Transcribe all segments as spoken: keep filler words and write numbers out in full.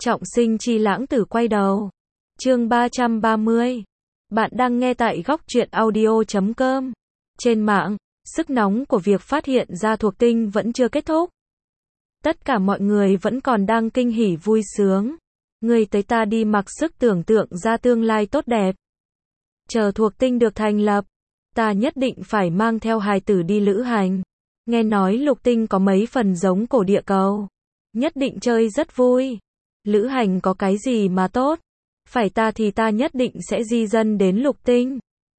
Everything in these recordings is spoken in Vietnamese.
Trọng sinh chi lãng tử quay đầu. Chương ba trăm ba mươi. Bạn đang nghe tại góc truyện audio chấm com. Trên mạng, sức nóng của việc phát hiện ra thuộc tinh vẫn chưa kết thúc. Tất cả mọi người vẫn còn đang kinh hỉ vui sướng. Người tới ta đi mặc sức tưởng tượng ra tương lai tốt đẹp. Chờ thuộc tinh được thành lập, ta nhất định phải mang theo hài tử đi lữ hành. Nghe nói lục tinh có mấy phần giống cổ địa cầu. Nhất định chơi rất vui. Lữ hành có cái gì mà tốt? Phải ta thì ta nhất định sẽ di dân đến lục tinh.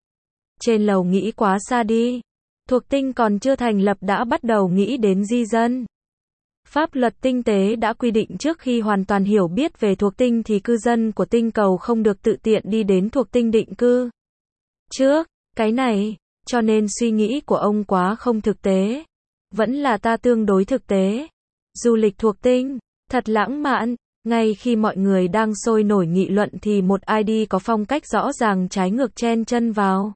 Trên lầu nghĩ quá xa đi. Thuộc tinh còn chưa thành lập đã bắt đầu nghĩ đến di dân. Pháp luật tinh tế đã quy định trước khi hoàn toàn hiểu biết về thuộc tinh thì cư dân của tinh cầu không được tự tiện đi đến thuộc tinh định cư. Trước, cái này, cho nên suy nghĩ của ông quá không thực tế. Vẫn là ta tương đối thực tế. Du lịch thuộc tinh, thật lãng mạn. Ngay khi mọi người đang sôi nổi nghị luận thì một i đê có phong cách rõ ràng trái ngược chen chân vào.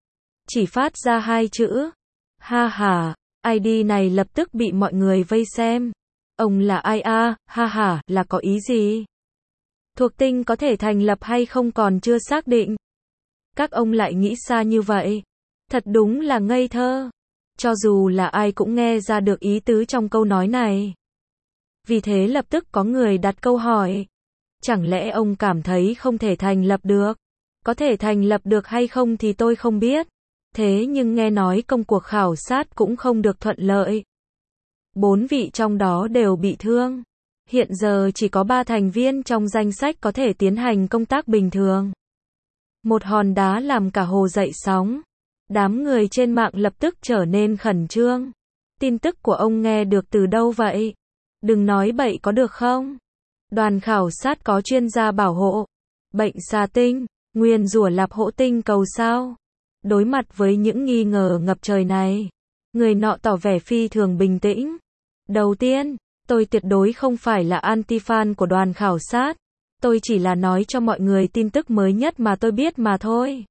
Chỉ phát ra hai chữ. Ha ha, i đê này lập tức bị mọi người vây xem. Ông là ai a, ha ha, là có ý gì? Thuộc tinh có thể thành lập hay không còn chưa xác định. Các ông lại nghĩ xa như vậy. Thật đúng là ngây thơ. Cho dù là ai cũng nghe ra được ý tứ trong câu nói này. Vì thế lập tức có người đặt câu hỏi. Chẳng lẽ ông cảm thấy không thể thành lập được? Có thể thành lập được hay không thì tôi không biết. Thế nhưng nghe nói công cuộc khảo sát cũng không được thuận lợi. Bốn vị trong đó đều bị thương. Hiện giờ chỉ có ba thành viên trong danh sách có thể tiến hành công tác bình thường. Một hòn đá làm cả hồ dậy sóng. Đám người trên mạng lập tức trở nên khẩn trương. Tin tức của ông nghe được từ đâu vậy? Đừng nói bậy có được không? Đoàn khảo sát có chuyên gia bảo hộ. Bệnh xà tinh, nguyền rủa lạp hỗ tinh cầu sao? Đối mặt với những nghi ngờ ngập trời này, người nọ tỏ vẻ phi thường bình tĩnh. Đầu tiên, tôi tuyệt đối không phải là anti-fan của đoàn khảo sát. Tôi chỉ là nói cho mọi người tin tức mới nhất mà tôi biết mà thôi.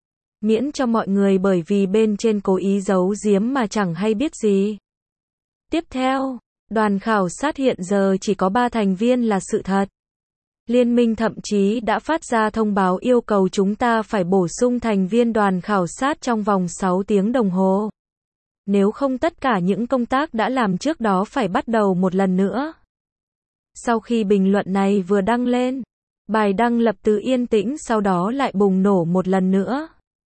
Miễn cho mọi người bởi vì bên trên cố ý giấu giếm mà chẳng hay biết gì. Tiếp theo, đoàn khảo sát hiện giờ chỉ có ba thành viên là sự thật. Liên minh thậm chí đã phát ra thông báo yêu cầu chúng ta phải bổ sung thành viên đoàn khảo sát trong vòng sáu tiếng đồng hồ. Nếu không tất cả những công tác đã làm trước đó phải bắt đầu một lần nữa. Sau khi bình luận này vừa đăng lên, bài đăng lập tức yên tĩnh sau đó lại bùng nổ một lần nữa.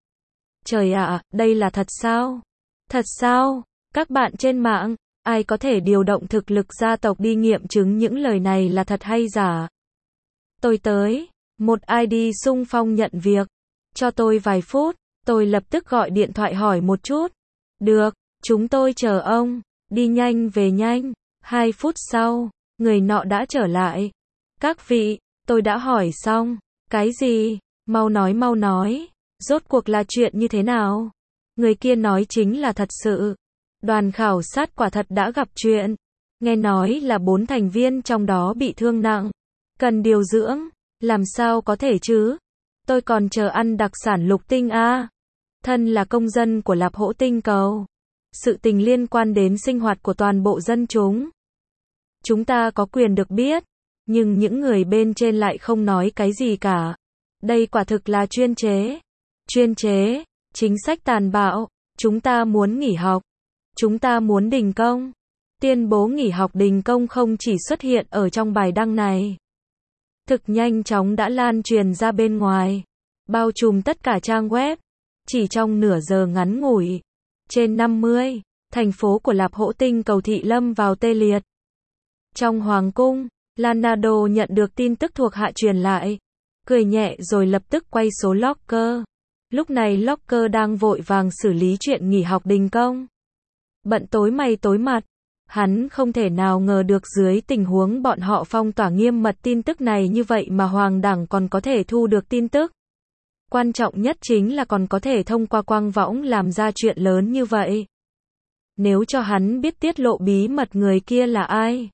Trời ạ, đây là thật sao? Thật sao? Các bạn trên mạng, ai có thể điều động thực lực gia tộc đi nghiệm chứng những lời này là thật hay giả? Tôi tới. Một i đê xung phong nhận việc. Cho tôi vài phút, tôi lập tức gọi điện thoại hỏi một chút. Được, chúng tôi chờ ông. Đi nhanh về nhanh. Hai phút sau, người nọ đã trở lại. Các vị, tôi đã hỏi xong. Cái gì? Mau nói mau nói. Rốt cuộc là chuyện như thế nào? Người kia nói chính là thật sự. Đoàn khảo sát quả thật đã gặp chuyện. Nghe nói là bốn thành viên trong đó bị thương nặng. Cần điều dưỡng. Làm sao có thể chứ? Tôi còn chờ ăn đặc sản lục tinh a. Thân là công dân của lạp hỗ tinh cầu. Sự tình liên quan đến sinh hoạt của toàn bộ dân chúng. Chúng ta có quyền được biết. Nhưng những người bên trên lại không nói cái gì cả. Đây quả thực là chuyên chế. Chuyên chế, chính sách tàn bạo. Chúng ta muốn nghỉ học. Chúng ta muốn đình công. Tuyên bố nghỉ học đình công không chỉ xuất hiện ở trong bài đăng này. Thực nhanh chóng đã lan truyền ra bên ngoài. Bao trùm tất cả trang web. Chỉ trong nửa giờ ngắn ngủi. Trên năm mươi, thành phố của lạp hỗ tinh cầu thị lâm vào tê liệt. Trong hoàng cung, Leonardo nhận được tin tức thuộc hạ truyền lại. Cười nhẹ rồi lập tức quay số Locker. Lúc này Locker đang vội vàng xử lý chuyện nghỉ học đình công. Bận tối mày tối mặt. Hắn không thể nào ngờ được dưới tình huống bọn họ phong tỏa nghiêm mật tin tức này như vậy mà Hoàng đẳng còn có thể thu được tin tức. Quan trọng nhất chính là còn có thể thông qua quang võng làm ra chuyện lớn như vậy. Nếu cho hắn biết tiết lộ bí mật người kia là ai,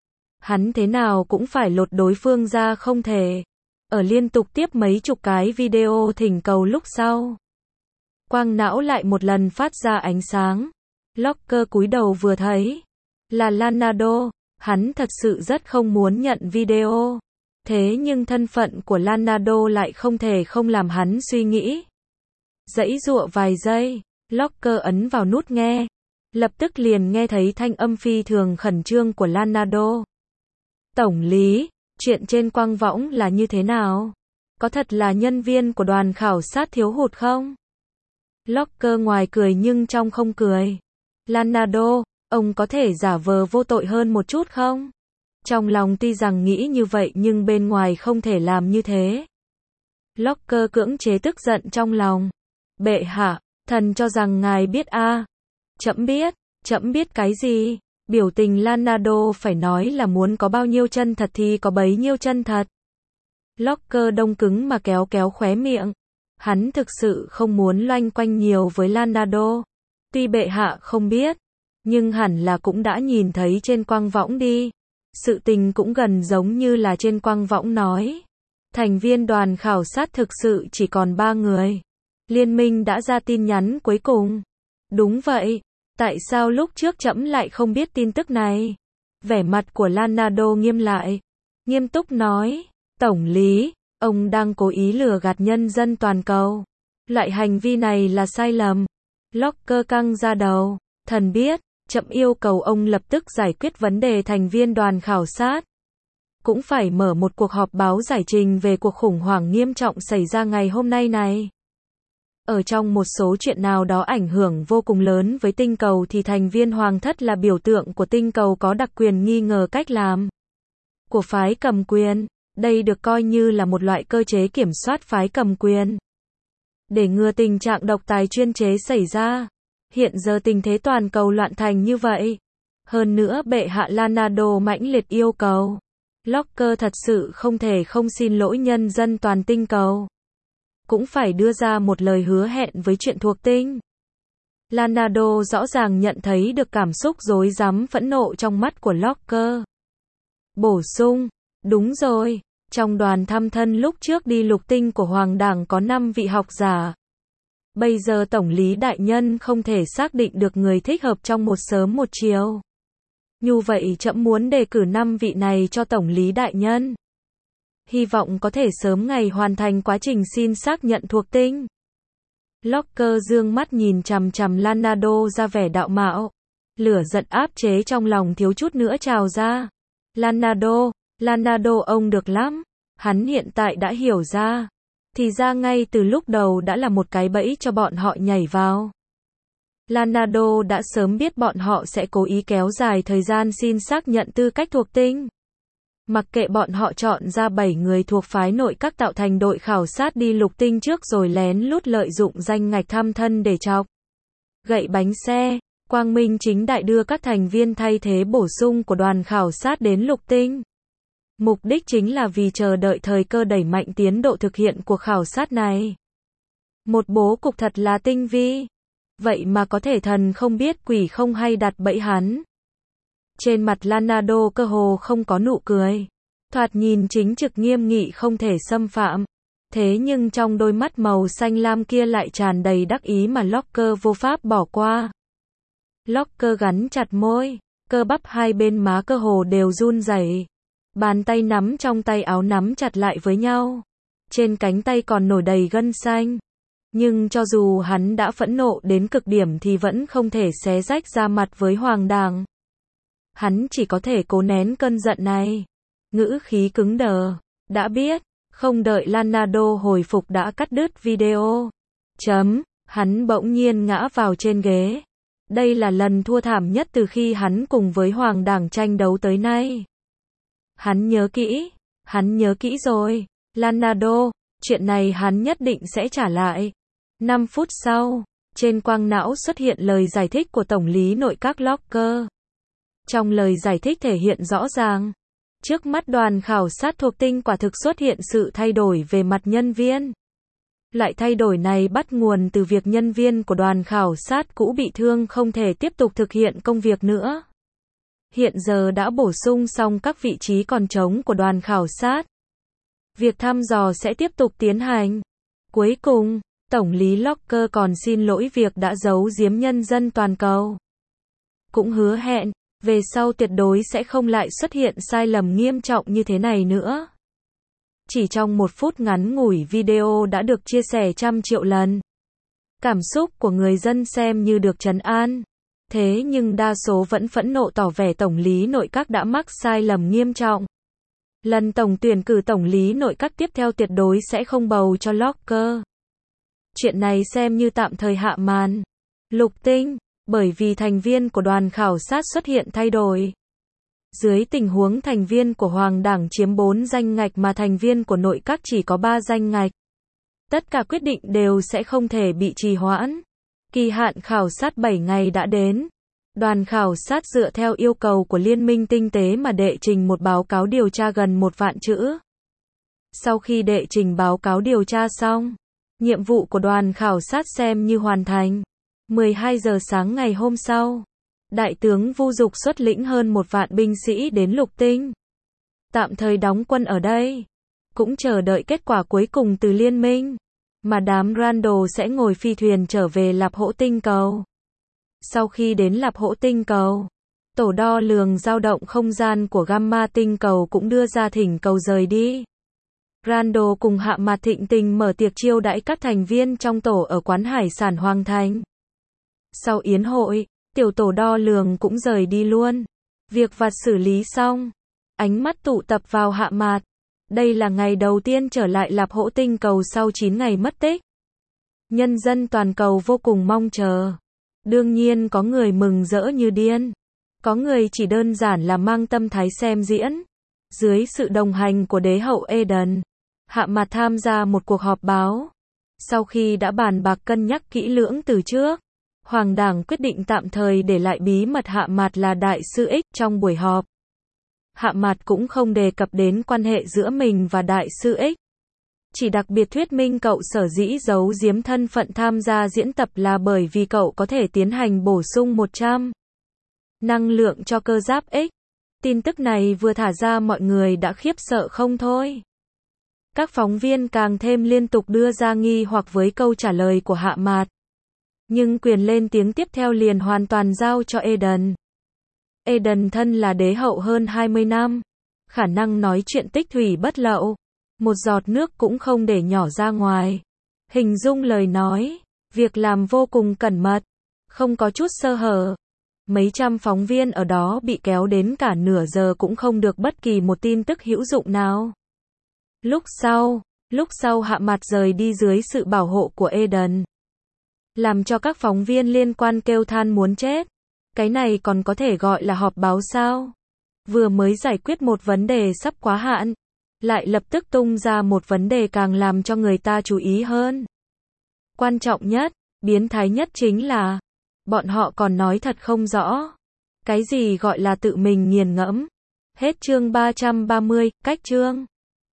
hắn thế nào cũng phải lột đối phương ra không thể. Ở liên tục tiếp mấy chục cái video thỉnh cầu lúc sau. Quang não lại một lần phát ra ánh sáng. Locker cúi đầu vừa thấy. Là Leonardo. Hắn thật sự rất không muốn nhận video. Thế nhưng thân phận của Leonardo lại không thể không làm hắn suy nghĩ. Giãy giụa vài giây, Locke ấn vào nút nghe. Lập tức liền nghe thấy thanh âm phi thường khẩn trương của Leonardo. Tổng lý, chuyện trên quang võng là như thế nào? Có thật là nhân viên của đoàn khảo sát thiếu hụt không? Locke ngoài cười nhưng trong không cười. Leonardo, ông có thể giả vờ vô tội hơn một chút không? Trong lòng tuy rằng nghĩ như vậy nhưng bên ngoài không thể làm như thế. Locke cưỡng chế tức giận trong lòng. Bệ hạ, thần cho rằng ngài biết a. À. Trẫm biết, trẫm biết cái gì? Biểu tình Leonardo phải nói là muốn có bao nhiêu chân thật thì có bấy nhiêu chân thật. Locke đông cứng mà kéo kéo khóe miệng. Hắn thực sự không muốn loanh quanh nhiều với Leonardo. Tuy bệ hạ không biết, nhưng hẳn là cũng đã nhìn thấy trên quang võng đi. Sự tình cũng gần giống như là trên quang võng nói. Thành viên đoàn khảo sát thực sự chỉ còn ba người. Liên minh đã ra tin nhắn cuối cùng. Đúng vậy. Tại sao lúc trước trẫm lại không biết tin tức này? Vẻ mặt của Leonardo nghiêm lại. Nghiêm túc nói. Tổng lý, ông đang cố ý lừa gạt nhân dân toàn cầu. Loại hành vi này là sai lầm. Locke căng ra đầu. Thần biết, trẫm yêu cầu ông lập tức giải quyết vấn đề thành viên đoàn khảo sát. Cũng phải mở một cuộc họp báo giải trình về cuộc khủng hoảng nghiêm trọng xảy ra ngày hôm nay này. Ở trong một số chuyện nào đó ảnh hưởng vô cùng lớn với tinh cầu thì thành viên hoàng thất là biểu tượng của tinh cầu có đặc quyền nghi ngờ cách làm của phái cầm quyền. Đây được coi như là một loại cơ chế kiểm soát phái cầm quyền. Để ngừa tình trạng độc tài chuyên chế xảy ra. Hiện giờ tình thế toàn cầu loạn thành như vậy. Hơn nữa bệ hạ Leonardo mãnh liệt yêu cầu. Locke thật sự không thể không xin lỗi nhân dân toàn tinh cầu. Cũng phải đưa ra một lời hứa hẹn với chuyện thuộc tinh. Leonardo rõ ràng nhận thấy được cảm xúc rối rắm phẫn nộ trong mắt của Locke. Bổ sung, đúng rồi, trong đoàn thăm thân lúc trước đi lục tinh của Hoàng đảng có năm vị học giả. Bây giờ Tổng lý đại nhân không thể xác định được người thích hợp trong một sớm một chiều. Như vậy trẫm muốn đề cử năm vị này cho Tổng lý đại nhân. Hy vọng có thể sớm ngày hoàn thành quá trình xin xác nhận thuộc tinh. Locke dương mắt nhìn chằm chằm Leonardo ra vẻ đạo mạo. Lửa giận áp chế trong lòng thiếu chút nữa trào ra. Leonardo, Leonardo ông được lắm. Hắn hiện tại đã hiểu ra. Thì ra ngay từ lúc đầu đã là một cái bẫy cho bọn họ nhảy vào. Leonardo đã sớm biết bọn họ sẽ cố ý kéo dài thời gian xin xác nhận tư cách thuộc tinh. Mặc kệ bọn họ chọn ra bảy người thuộc phái nội các tạo thành đội khảo sát đi lục tinh trước rồi lén lút lợi dụng danh ngạch thăm thân để chọc gậy bánh xe, quang minh chính đại đưa các thành viên thay thế bổ sung của đoàn khảo sát đến lục tinh. Mục đích chính là vì chờ đợi thời cơ đẩy mạnh tiến độ thực hiện cuộc khảo sát này. Một bố cục thật là tinh vi. Vậy mà có thể thần không biết quỷ không hay đặt bẫy hắn. Trên mặt Leonardo cơ hồ không có nụ cười. Thoạt nhìn chính trực nghiêm nghị không thể xâm phạm. Thế nhưng trong đôi mắt màu xanh lam kia lại tràn đầy đắc ý mà Locke vô pháp bỏ qua. Locke gắn chặt môi. Cơ bắp hai bên má cơ hồ đều run rẩy. Bàn tay nắm trong tay áo nắm chặt lại với nhau. Trên cánh tay còn nổi đầy gân xanh. Nhưng cho dù hắn đã phẫn nộ đến cực điểm thì vẫn không thể xé rách ra mặt với Hoàng đảng. Hắn chỉ có thể cố nén cơn giận này. Ngữ khí cứng đờ. Đã biết, không đợi Leonardo hồi phục đã cắt đứt video. Chấm, hắn bỗng nhiên ngã vào trên ghế. Đây là lần thua thảm nhất từ khi hắn cùng với Hoàng đảng tranh đấu tới nay. Hắn nhớ kỹ, hắn nhớ kỹ rồi. Leonardo, chuyện này hắn nhất định sẽ trả lại. năm phút sau, trên quang não xuất hiện lời giải thích của Tổng lý nội các Locke. Trong lời giải thích thể hiện rõ ràng, trước mắt đoàn khảo sát thuộc tinh quả thực xuất hiện sự thay đổi về mặt nhân viên. Loại thay đổi này bắt nguồn từ việc nhân viên của đoàn khảo sát cũ bị thương không thể tiếp tục thực hiện công việc nữa. Hiện giờ đã bổ sung xong các vị trí còn trống của đoàn khảo sát. Việc thăm dò sẽ tiếp tục tiến hành. Cuối cùng, Tổng lý Locke còn xin lỗi việc đã giấu giếm nhân dân toàn cầu. Cũng hứa hẹn, về sau tuyệt đối sẽ không lại xuất hiện sai lầm nghiêm trọng như thế này nữa. Chỉ trong một phút ngắn ngủi video đã được chia sẻ trăm triệu lần. Cảm xúc của người dân xem như được trấn an. Thế nhưng đa số vẫn phẫn nộ tỏ vẻ tổng lý nội các đã mắc sai lầm nghiêm trọng. Lần tổng tuyển cử tổng lý nội các tiếp theo tuyệt đối sẽ không bầu cho Locker. Chuyện này xem như tạm thời hạ màn. Lục tinh, bởi vì thành viên của đoàn khảo sát xuất hiện thay đổi. Dưới tình huống thành viên của Hoàng đảng chiếm bốn danh ngạch mà thành viên của nội các chỉ có ba danh ngạch. Tất cả quyết định đều sẽ không thể bị trì hoãn. Kỳ hạn khảo sát bảy ngày đã đến. Đoàn khảo sát dựa theo yêu cầu của Liên minh Tinh tế mà đệ trình một báo cáo điều tra gần một vạn chữ. Sau khi đệ trình báo cáo điều tra xong, nhiệm vụ của đoàn khảo sát xem như hoàn thành. mười hai giờ sáng ngày hôm sau, Đại tướng Vu Dục xuất lĩnh hơn một vạn binh sĩ đến Lục Tinh. Tạm thời đóng quân ở đây. Cũng chờ đợi kết quả cuối cùng từ liên minh. Mà đám Randall sẽ ngồi phi thuyền trở về Lạp Hỗ Tinh Cầu. Sau khi đến Lạp Hỗ Tinh Cầu, tổ đo lường dao động không gian của Gamma Tinh Cầu cũng đưa ra thỉnh cầu rời đi. Randall cùng Hạ Mạt thịnh tình mở tiệc chiêu đãi các thành viên trong tổ ở quán hải sản Hoàng Thành. Sau yến hội, tiểu tổ đo lường cũng rời đi luôn. Việc vặt xử lý xong, ánh mắt tụ tập vào Hạ Mạt. Đây là ngày đầu tiên trở lại Lạp Hỗ Tinh Cầu sau chín ngày mất tích. Nhân dân toàn cầu vô cùng mong chờ. Đương nhiên có người mừng rỡ như điên. Có người chỉ đơn giản là mang tâm thái xem diễn. Dưới sự đồng hành của đế hậu Eden, Hạ Mạt tham gia một cuộc họp báo. Sau khi đã bàn bạc cân nhắc kỹ lưỡng từ trước, Hoàng đảng quyết định tạm thời để lại bí mật Hạ Mạt là đại sư X trong buổi họp. Hạ Mạt cũng không đề cập đến quan hệ giữa mình và đại sư X. Chỉ đặc biệt thuyết minh cậu sở dĩ giấu giếm thân phận tham gia diễn tập là bởi vì cậu có thể tiến hành bổ sung một trăm năng lượng cho cơ giáp X. Tin tức này vừa thả ra mọi người đã khiếp sợ không thôi. Các phóng viên càng thêm liên tục đưa ra nghi hoặc với câu trả lời của Hạ Mạt. Nhưng quyền lên tiếng tiếp theo liền hoàn toàn giao cho Eden. Eden thân là đế hậu hơn hai mươi năm. Khả năng nói chuyện tích thủy bất lậu. Một giọt nước cũng không để nhỏ ra ngoài. Hình dung lời nói, việc làm vô cùng cẩn mật, không có chút sơ hở. Mấy trăm phóng viên ở đó bị kéo đến cả nửa giờ cũng không được bất kỳ một tin tức hữu dụng nào. Lúc sau, lúc sau Hạ Mạt rời đi dưới sự bảo hộ của Eden. Làm cho các phóng viên liên quan kêu than muốn chết. Cái này còn có thể gọi là họp báo sao? Vừa mới giải quyết một vấn đề sắp quá hạn, lại lập tức tung ra một vấn đề càng làm cho người ta chú ý hơn. Quan trọng nhất, biến thái nhất chính là, bọn họ còn nói thật không rõ. Cái gì gọi là tự mình nghiền ngẫm? Hết chương ba trăm ba mươi, cách chương.